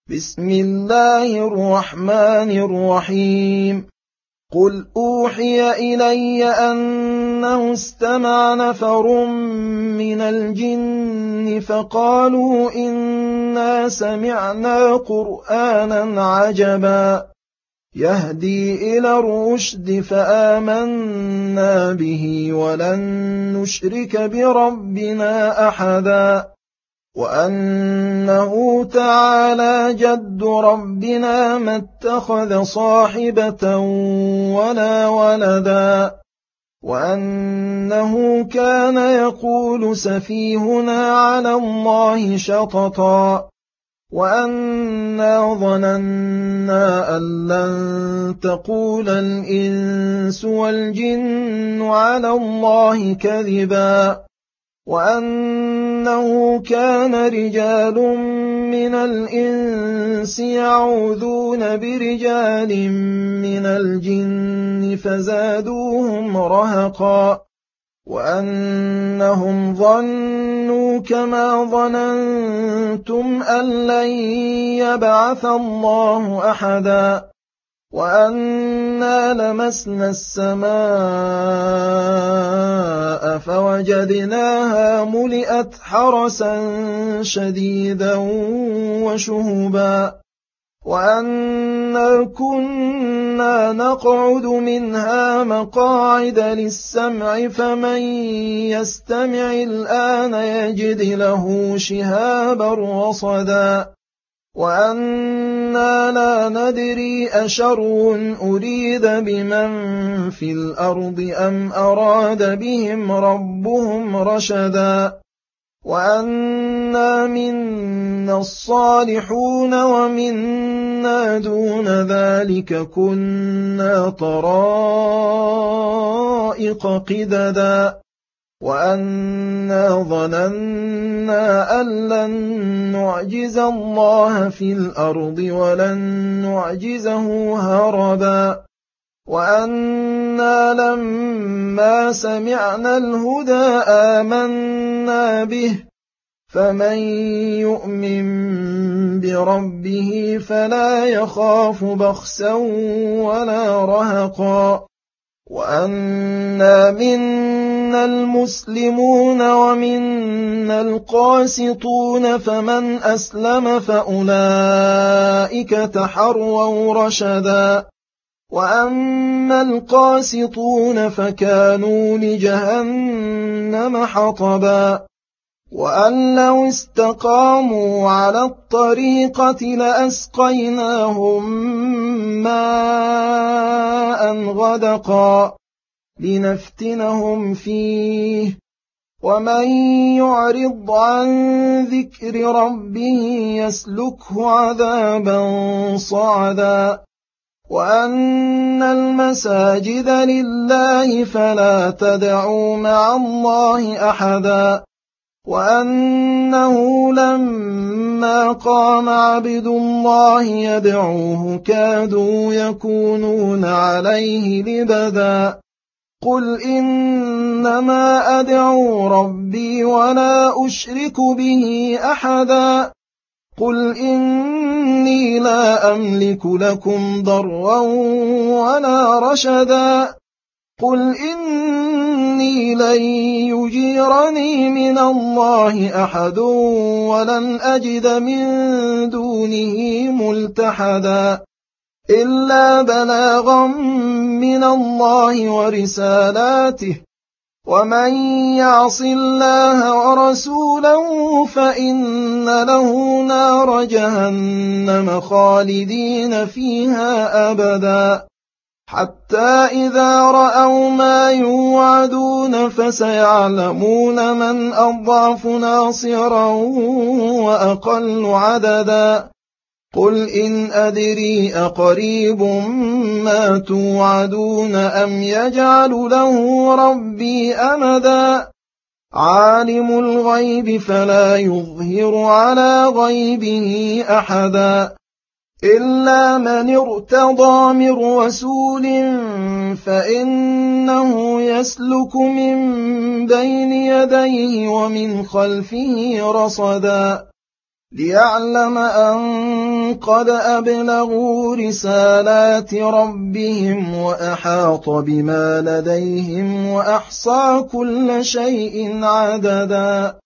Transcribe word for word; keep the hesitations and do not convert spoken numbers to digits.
بسم الله الرحمن الرحيم. قل أوحي إلي أنه استمع نفر من الجن فقالوا إنا سمعنا قرآنا عجبا يهدي إلى الرشد فآمنا به ولن نشرك بربنا أحدا وأنه تعالى جد ربنا ما اتخذ صاحبة ولا ولدا وأنه كان يقول سفيهنا على الله شططا وأنا ظننا أن لن تقول الإنس والجن على الله كذبا وأنه كان رجال من الإنس يعوذون برجال من الجن فزادوهم رهقا وأنهم ظنوا كما ظننتم أن لن يبعث الله أحدا وأنا لمسنا السماء فوجدناها ملئت حرسا شديدا وشهبا وأنا كنا نقعد منها مقاعد للسمع فمن يستمع الآن يجد له شهابا رصدا وأنا لا ندري أشر أريد بمن في الأرض أم أراد بهم ربهم رشدا وأنا منا الصالحون ومنا دون ذلك كنا طرائق قددا وأنا ظننا أن لن نعجز الله في الأرض ولن نعجزه هربا وأنا لما سمعنا الهدى آمنا به فمن يؤمن بربه فلا يخاف بخسا ولا رهقا وأنا منا المسلمون ومنا القاسطون فمن أسلم فأولئك تحروا رشدا وأما القاسطون فكانوا لجهنم حطبا وأن لو استقاموا على الطريقة لأسقيناهم ماء غدقا لنفتنهم فيه ومن يعرض عن ذكر ربه يسلكه عذابا صعدا وأن المساجد لله فلا تدعوا مع الله أحدا وأنه لما قام عبد الله يدعوه كادوا يكونون عليه لبدا قل إنما أدعو ربي ولا أشرك به أحدا قل إني لا أملك لكم ضرا ولا رشدا قل إني لن يجيرني من الله أحد ولن أجد من دونه ملتحدا إلا بلاغا من الله ورسالاته ومن يعص الله ورسوله فإن له نار جهنم خالدين فيها أبدا حتى إذا رأوا ما يوعدون فسيعلمون من أضعف ناصرا وأقل عددا قل إن أدري أقريب ما توعدون أم يجعل له ربي أمدا عالم الغيب فلا يظهر على غيبه أحدا إلا من ارتضى من رسول فإنه يسلك من بين يديه ومن خلفه رصدا ليعلم أن قد أبلغوا رسالات ربهم وأحاط بما لديهم وأحصى كل شيء عددا